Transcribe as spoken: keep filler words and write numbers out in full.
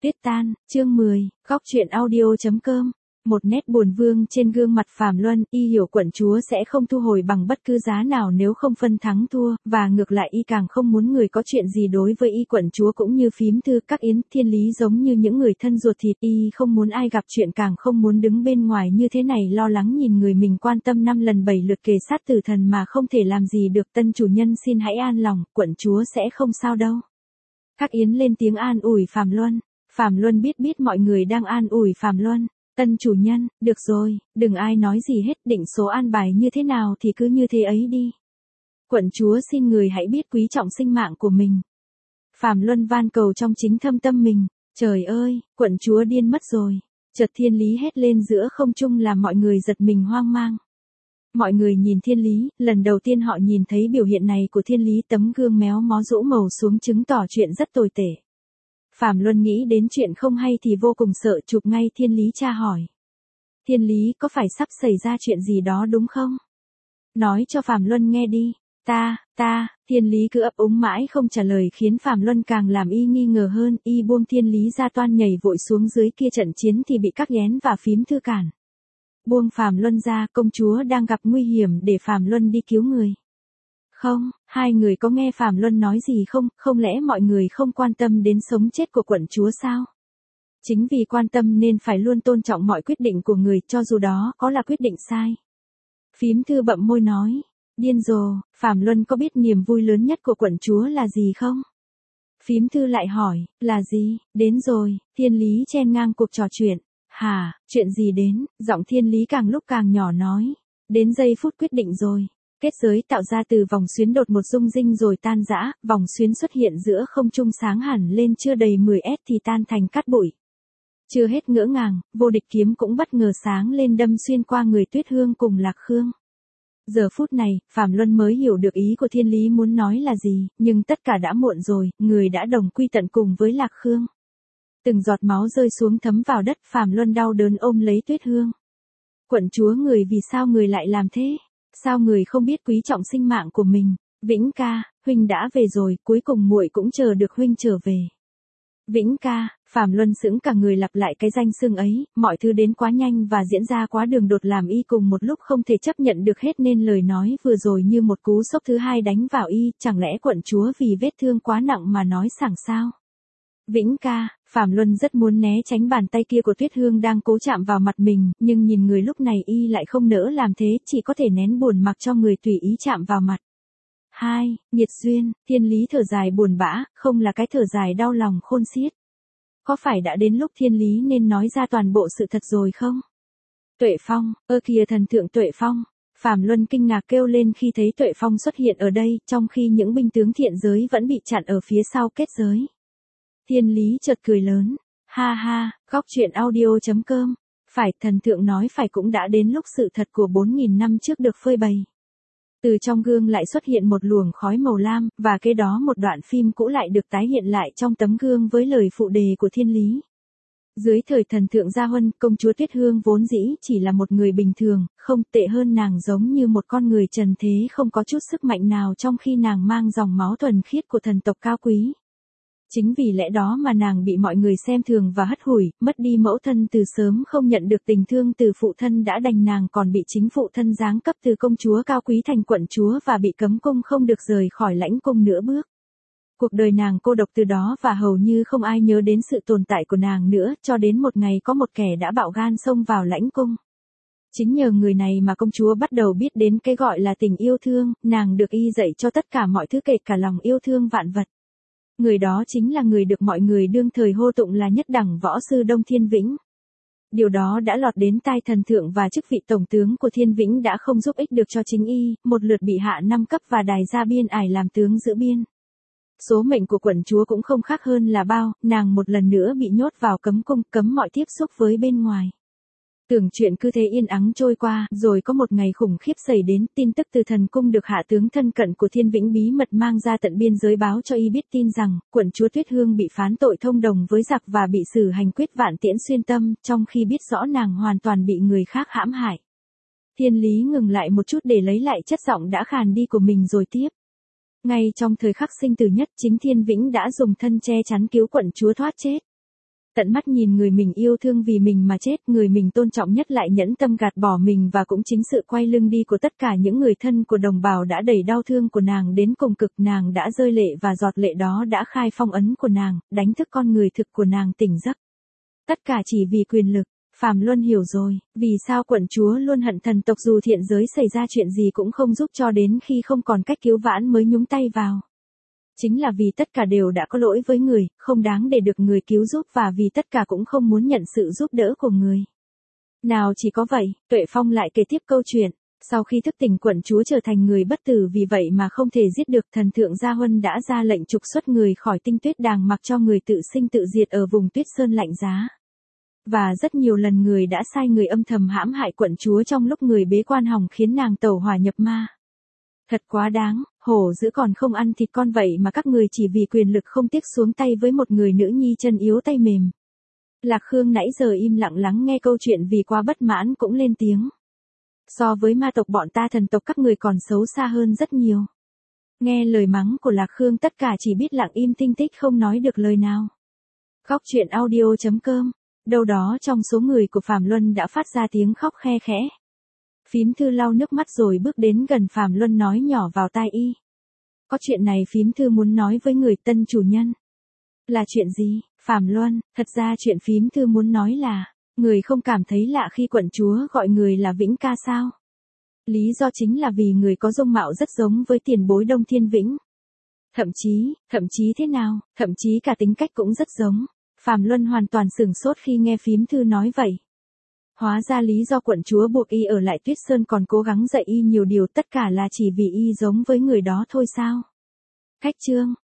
Tuyết tan, chương mười, góc truyện audio.com. Một nét buồn vương trên gương mặt Phàm Luân, y hiểu quận chúa sẽ không thu hồi bằng bất cứ giá nào nếu không phân thắng thua, và ngược lại y càng không muốn người có chuyện gì đối với y. Quận chúa cũng như Phím Thư, các Yến, Thiên Lý giống như những người thân ruột thịt, y không muốn ai gặp chuyện, càng không muốn đứng bên ngoài như thế này lo lắng nhìn người mình quan tâm năm lần bảy lượt kề sát tử thần mà không thể làm gì được. Tân chủ nhân xin hãy an lòng, quận chúa sẽ không sao đâu. Các Yến lên tiếng an ủi Phàm Luân. Phàm Luân biết biết mọi người đang an ủi Phàm Luân. Tân chủ nhân, được rồi, đừng ai nói gì hết, định số an bài như thế nào thì cứ như thế ấy đi. Quận chúa xin người hãy biết quý trọng sinh mạng của mình. Phàm Luân van cầu trong chính thâm tâm mình. Trời ơi, quận chúa điên mất rồi. Chợt Thiên Lý hét lên giữa không trung làm mọi người giật mình hoang mang. Mọi người nhìn Thiên Lý, lần đầu tiên họ nhìn thấy biểu hiện này của Thiên Lý, tấm gương méo mó rũ màu xuống chứng tỏ chuyện rất tồi tệ. Phàm Luân nghĩ đến chuyện không hay thì vô cùng sợ, chụp ngay Thiên Lý tra hỏi. Thiên Lý, có phải sắp xảy ra chuyện gì đó đúng không? Nói cho Phàm Luân nghe đi. Ta, ta, Thiên Lý cứ ấp úng mãi không trả lời khiến Phàm Luân càng làm y nghi ngờ hơn. Y buông Thiên Lý ra toan nhảy vội xuống dưới kia trận chiến thì bị các Yến và Phím Thư cản. Buông Phàm Luân ra, công chúa đang gặp nguy hiểm, để Phàm Luân đi cứu người. Không, hai người có nghe Phàm Luân nói gì không? Không lẽ mọi người không quan tâm đến sống chết của quận chúa sao? Chính vì quan tâm nên phải luôn tôn trọng mọi quyết định của người, cho dù đó có là quyết định sai. Phím Thư bậm môi nói. Điên rồ, Phàm Luân có biết niềm vui lớn nhất của quận chúa là gì không? Phím Thư lại hỏi, là gì? Đến rồi, Thiên Lý chen ngang cuộc trò chuyện. Hả, chuyện gì đến? Giọng Thiên Lý càng lúc càng nhỏ nói. Đến giây phút quyết định rồi. Kết giới tạo ra từ vòng xuyến đột một rung rinh rồi tan rã, vòng xuyến xuất hiện giữa không trung sáng hẳn lên chưa đầy mười mét thì tan thành cát bụi. Chưa hết ngỡ ngàng, vô địch kiếm cũng bất ngờ sáng lên đâm xuyên qua người Tuyết Hương cùng Lạc Khương. Giờ phút này, Phàm Luân mới hiểu được ý của Thiên Lý muốn nói là gì, nhưng tất cả đã muộn rồi, người đã đồng quy tận cùng với Lạc Khương. Từng giọt máu rơi xuống thấm vào đất, Phàm Luân đau đớn ôm lấy Tuyết Hương. Quận chúa, người vì sao người lại làm thế? Sao người không biết quý trọng sinh mạng của mình? Vĩnh ca, huynh đã về rồi, cuối cùng muội cũng chờ được huynh trở về. Vĩnh ca, Phàm Luân sững cả người lặp lại cái danh xưng ấy, mọi thứ đến quá nhanh và diễn ra quá đường đột làm y cùng một lúc không thể chấp nhận được hết nên lời nói vừa rồi như một cú sốc thứ hai đánh vào y, chẳng lẽ quận chúa vì vết thương quá nặng mà nói sảng sao? Vĩnh ca, Phàm Luân rất muốn né tránh bàn tay kia của Tuyết Hương đang cố chạm vào mặt mình, nhưng nhìn người lúc này y lại không nỡ làm thế, chỉ có thể nén buồn mặc cho người tùy ý chạm vào mặt. Hai, nhiệt duyên, Thiên Lý thở dài buồn bã, không là cái thở dài đau lòng khôn xiết. Có phải đã đến lúc Thiên Lý nên nói ra toàn bộ sự thật rồi không? Tuệ Phong, ơ kìa thần thượng Tuệ Phong. Phàm Luân kinh ngạc kêu lên khi thấy Tuệ Phong xuất hiện ở đây, trong khi những binh tướng thiện giới vẫn bị chặn ở phía sau kết giới. Thiên Lý chợt cười lớn. Ha ha, góc truyện audio.com. Phải, thần thượng nói phải, cũng đã đến lúc sự thật của bốn nghìn năm trước được phơi bày. Từ trong gương lại xuất hiện một luồng khói màu lam, và kế đó một đoạn phim cũ lại được tái hiện lại trong tấm gương với lời phụ đề của Thiên Lý. Dưới thời thần thượng Gia Huân, công chúa Tuyết Hương vốn dĩ chỉ là một người bình thường, không tệ hơn nàng giống như một con người trần thế không có chút sức mạnh nào trong khi nàng mang dòng máu thuần khiết của thần tộc cao quý. Chính vì lẽ đó mà nàng bị mọi người xem thường và hất hủi, mất đi mẫu thân từ sớm, không nhận được tình thương từ phụ thân đã đành, nàng còn bị chính phụ thân giáng cấp từ công chúa cao quý thành quận chúa và bị cấm cung không được rời khỏi lãnh cung nửa bước. Cuộc đời nàng cô độc từ đó và hầu như không ai nhớ đến sự tồn tại của nàng nữa, cho đến một ngày có một kẻ đã bạo gan xông vào lãnh cung. Chính nhờ người này mà công chúa bắt đầu biết đến cái gọi là tình yêu thương, nàng được y dạy cho tất cả mọi thứ kể cả lòng yêu thương vạn vật. Người đó chính là người được mọi người đương thời hô tụng là nhất đẳng võ sư Đông Thiên Vĩnh. Điều đó đã lọt đến tai thần thượng và chức vị tổng tướng của Thiên Vĩnh đã không giúp ích được cho chính y, một lượt bị hạ năm cấp và đài ra biên ải làm tướng giữ biên. Số mệnh của quận chúa cũng không khác hơn là bao, nàng một lần nữa bị nhốt vào cấm cung, cấm mọi tiếp xúc với bên ngoài. Tưởng chuyện cứ thế yên ắng trôi qua, rồi có một ngày khủng khiếp xảy đến, tin tức từ thần cung được hạ tướng thân cận của Thiên Vĩnh bí mật mang ra tận biên giới báo cho y biết tin rằng, quận chúa Tuyết Hương bị phán tội thông đồng với giặc và bị xử hành quyết vạn tiễn xuyên tâm, trong khi biết rõ nàng hoàn toàn bị người khác hãm hại. Thiên Lý ngừng lại một chút để lấy lại chất giọng đã khàn đi của mình rồi tiếp. Ngay trong thời khắc sinh tử nhất, chính Thiên Vĩnh đã dùng thân che chắn cứu quận chúa thoát chết. Tận mắt nhìn người mình yêu thương vì mình mà chết, người mình tôn trọng nhất lại nhẫn tâm gạt bỏ mình, và cũng chính sự quay lưng đi của tất cả những người thân của đồng bào đã đẩy đau thương của nàng đến cùng cực. Nàng đã rơi lệ và giọt lệ đó đã khai phong ấn của nàng, đánh thức con người thực của nàng tỉnh giấc. Tất cả chỉ vì quyền lực. Phàm Luân hiểu rồi, vì sao quận chúa luôn hận thần tộc dù thiện giới xảy ra chuyện gì cũng không giúp, cho đến khi không còn cách cứu vãn mới nhúng tay vào. Chính là vì tất cả đều đã có lỗi với người, không đáng để được người cứu giúp, và vì tất cả cũng không muốn nhận sự giúp đỡ của người. Nào chỉ có vậy, Tuệ Phong lại kể tiếp câu chuyện. Sau khi thức tỉnh, quận chúa trở thành người bất tử, vì vậy mà không thể giết được. Thần thượng Gia Huân đã ra lệnh trục xuất người khỏi Tinh Tuyết Đàng, mặc cho người tự sinh tự diệt ở vùng Tuyết Sơn lạnh giá. Và rất nhiều lần người đã sai người âm thầm hãm hại quận chúa trong lúc người bế quan, hòng khiến nàng tẩu hỏa nhập ma. Thật quá đáng, hổ dữ còn không ăn thịt con, vậy mà các người chỉ vì quyền lực không tiếc xuống tay với một người nữ nhi chân yếu tay mềm. Lạc Khương nãy giờ im lặng lắng nghe câu chuyện vì quá bất mãn cũng lên tiếng. So với ma tộc bọn ta, thần tộc các người còn xấu xa hơn rất nhiều. Nghe lời mắng của Lạc Khương, tất cả chỉ biết lặng im tinh tích không nói được lời nào. Góc truyện audio chấm com. Đâu đó trong số người của Phàm Luân đã phát ra tiếng khóc khe khẽ. Phím Thư lau nước mắt rồi bước đến gần Phàm Luân, nói nhỏ vào tai y. Có chuyện này Phím Thư muốn nói với người tân chủ nhân. Là chuyện gì, Phàm Luân? Thật ra chuyện Phím Thư muốn nói là, người không cảm thấy lạ khi quận chúa gọi người là Vĩnh ca sao? Lý do chính là vì người có dung mạo rất giống với tiền bối Đông Thiên Vĩnh. Thậm chí, thậm chí thế nào, thậm chí cả tính cách cũng rất giống. Phàm Luân hoàn toàn sửng sốt khi nghe Phím Thư nói vậy. Hóa ra lý do quận chúa buộc y ở lại Tuyết Sơn còn cố gắng dạy y nhiều điều, tất cả là chỉ vì y giống với người đó thôi sao? Cách chương